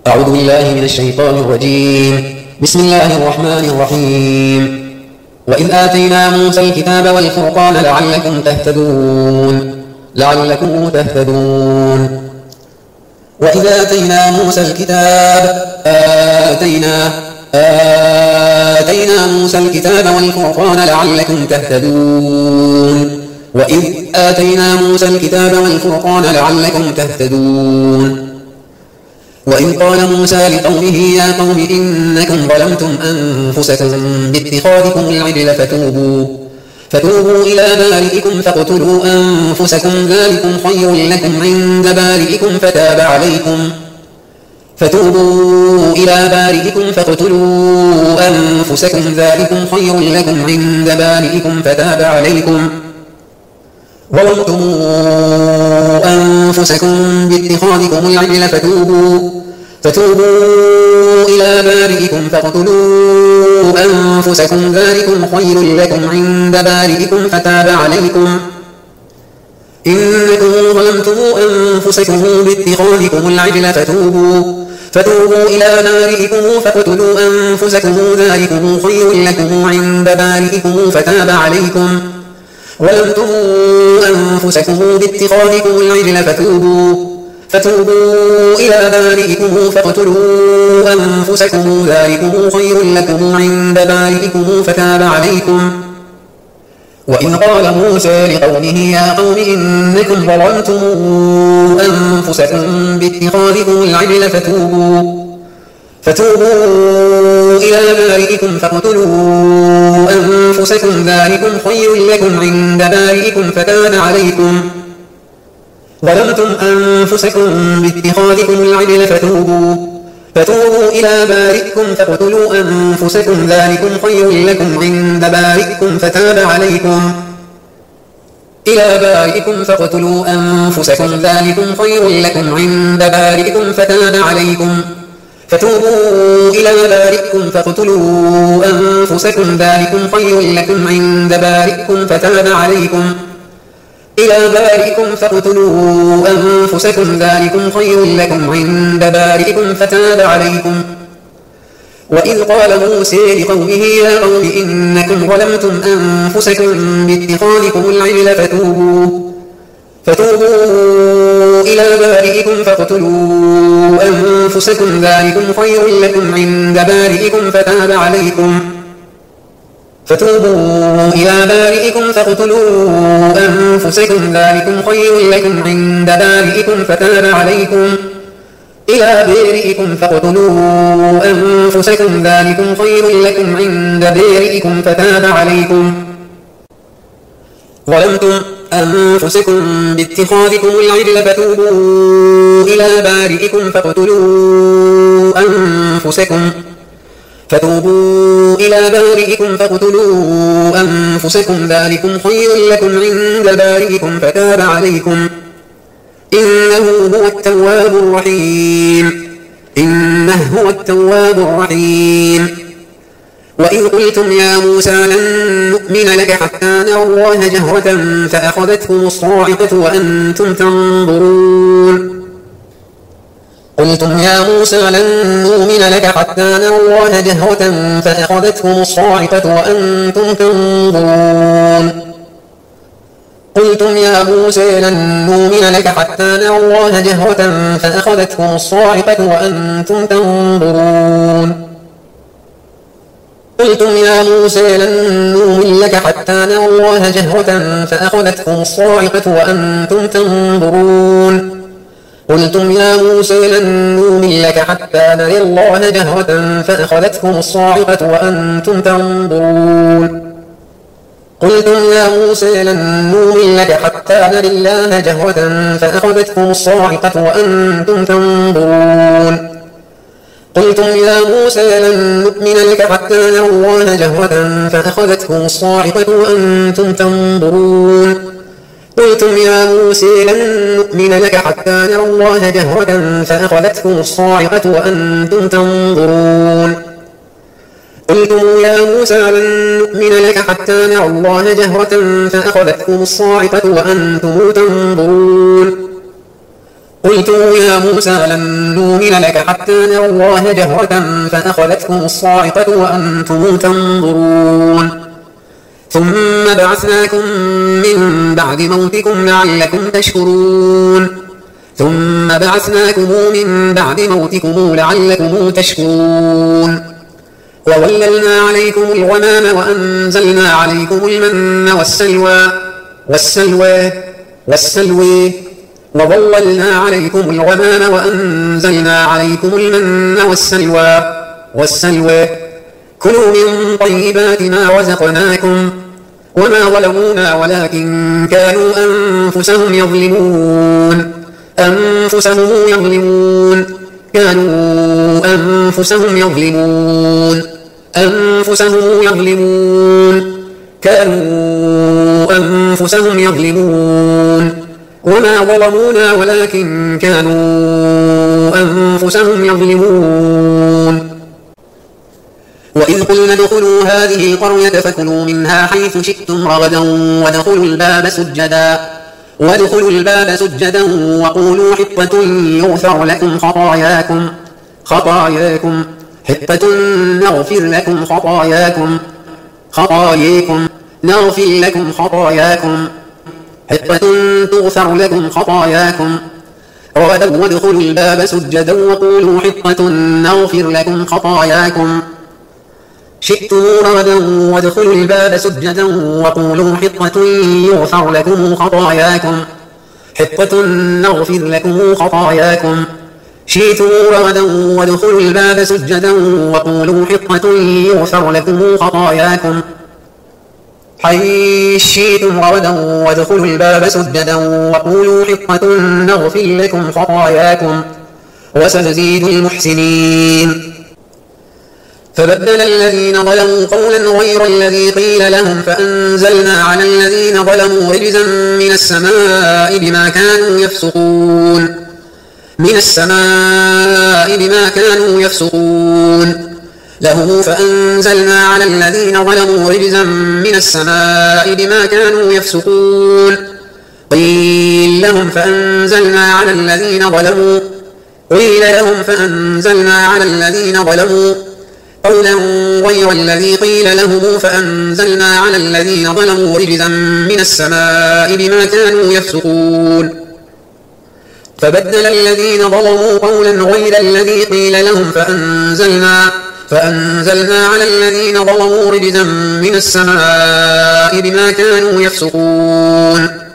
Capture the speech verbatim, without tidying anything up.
أعوذ بالله من الشيطان الرجيم. بسم الله الرحمن الرحيم. وإذ آتينا موسى الكتاب والفرقان لعلكم تهتدون لعلكم تهتدون وإذ آتينا موسى الكتاب آتينا آتينا موسى الكتاب والفرقان لعلكم تهتدون وإذ آتينا موسى الكتاب والفرقان لعلكم تهتدون وإذ قال موسى لقومه يا قوم إنكم ظلمتم أنفسكم باتخاذكم العجل فتوبوا فتوبوا إلى بارئكم فاقتلوا أنفسكم ذلكم خير لكم عند بارئكم فتاب عليكم فتوبوا إلى بارئكم فاقتلوا أنفسكم ذلكم خير لكم عند بارئكم فتاب عليكم ظلمتم أنفسكم باتخاذكم العجل فتوبوا فتوبوا إلى بارئكم فاقتلوا أنفسكم ذلكم خير لكم عند بارئكم فتاب عليكم إنكم ظلمتم أنفسكم باتخاذكم العجل فتوبوا فتوبوا إلى بارئكم فاقتلوا أنفسكم ذلكم خير لكم عند بارئكم فتاب عليكم ظلمتم أنفسكم باتخاذكم العجل فتوبوا فتوبوا إلى بارئكم فاقتلوا أنفسكم ذلكم خير لكم عند بارئكم فتاب عليكم وإذ قال موسى لقومه يا قوم إنكم ظلمتم أنفسكم باتخاذكم العجل فتوبوا فتوبوا إلى بارئكم فاقتلوا أنفسكم ذلكم خير لكم عند بارئكم فتاب عليكم ظلمتم أنفسكم باتخاذكم العجل فتوبوا فتوبوا إلى بارئكم فاقتلوا أنفسكم ذلكم خير لكم عند بارئكم فتاب عليكم إلى بارئكم فاقتلوا أنفسكم ذلكم خير لكم عند بارئكم فتاب عليكم فتوبوا إلى بارئكم فاقتلوا أنفسكم ذلكم خير لكم عند بارئكم فتاب عليكم إلى بارئكم فاقتلوا أنفسكم ذلكم خير لكم عند بارئكم فتاب عليكم وإذ قال موسى لقومه يا قوم إنكم ظلمتم أنفسكم باتخاذكم العجل فتوبوا فتوبوا إلى بارئكم فاقتلوا أنفسكم ذلكم خير لكم عند بارئكم فتاب عليكم فتوبوا إلى بارئكم فاقتلوا أنفسكم ذلكم خير لكم عند بارئكم فتاب عليكم إلى بارئكم فاقتلوا أنفسكم ذلكم خير لكم عند بارئكم فتاب عليكم ظلمتم أنفسكم باتخاذكم العجل فتوبوا إلى بارئكم فاقتلوا أنفسكم فتوبوا إلى بارئكم فاقتلوا أنفسكم ذلكم خير لكم عند بارئكم فتاب عليكم إنه هو التواب الرحيم إنه هو التواب الرحيم وإذ قلتم يا موسى لن نؤمن لك حتى نرى الله جهرة فأخذتكم الصاعقة وأنتم تنظرون قلتم يا موسى لن نؤمن لك حتى نرى الله جهرة فأخذتكم الصاعقة وأنتم تنظرون قلتم يا موسى لن نؤمن لك حتى نرى الله جهرة فأخذتكم الصاعقة وأنتم تنظرون قلتم يا موسى لن نؤمن لك حتى نرى الله جهرة فأخذتكم الصاعقة وأنتم تنظرون قلتم يا موسى لن نؤمن لك حتى نرى الله جهرة فأخذتكم الصاعقة وأنتم تنظرون قلتم يا موسى لن نؤمن لك حتى نرى الله جهرة فأخذتكم الصاعقة وأنتم تنظرون قلتم يا موسى لن نؤمن لك حتى نرى الله جهرة فأخذتكم الصاعقة وأنتم تنظرون قلتم يا موسى لن نؤمن لك حتى نرى الله جهرة فأخذتكم الصاعقة وأنتم تنظرون قلتم يا موسى لن نؤمن لك حتى نرى الله جهرة فأخذتكم الصاعقة وأنتم تنظرون قلت يا موسى لن نؤمن لك حتى نرى الله جهرة فأخذتكم الصاعقة وأنتم تنظرون ثم بعثناكم من بعد موتكم لعلكم تشكرون ثم بعثناكم من بعد موتكم لعلكم تشكرون وظللنا عليكم الغمام وأنزلنا عليكم المن والسلوى والسلوى والسلوى وظللنا عليكم الغمام وأنزلنا عليكم المن والسلوى والسلوى كلوا من طيبات ما رزقناكم وما ظلمونا ولكن كانوا أنفسهم يظلمون أنفسهم يظلمون كانوا أنفسهم يظلمون أنفسهم يظلمون كانوا أنفسهم يظلمون وما ظلمونا ولكن كانوا أنفسهم يظلمون وإذ قلنا ادخلوا هذه القرية فكلوا منها حيث شئتم رغدا وادخلوا الباب سجدا وادخلوا الباب سجدا وقولوا حطة يغفر لكم خطاياكم خطاياكم حطة نغفر لكم خطاياكم خطاياكم نغفر لكم خطاياكم حطة تغفر لكم خطاياكم رغدا وادخلوا الباب سجدا وقولوا حطة نغفر لكم خطاياكم شئتم رغدا وادخلوا الباب سجدا وقولوا حطة يغفر لكم خطاياكم حطة نغفر لكم خطاياكم شئتم رغدا وادخلوا الباب سجدا وقولوا حطة يغفر لكم خطاياكم حيث شئتم رغدا وادخلوا الباب سجدا وقولوا حطة نغفر لكم خطاياكم وسنزيد المحسنين فبدل الذين ظلموا قولا غير الذي قيل لهم فأنزلنا على الذين ظلموا رجزا من السماء بما كانوا يفسقون من السماء بما كانوا يفسقون لهم فأنزلنا على الذين ظلموا رجزا من السماء بما كانوا يفسقون قيل لهم فأنزلنا على الذين ظلموا قيل لهم فأنزلنا على الذين ظلموا قولا غير الذي قيل لهم فأنزلنا على الذين ظلموا رجزا من السماء بما كانوا يفسقون فبدل الذين ظلموا قولا غير الذي قيل لهم فأنزلنا فأنزلنا على الذين ظلموا رجزا من السماء بما كانوا يفسقون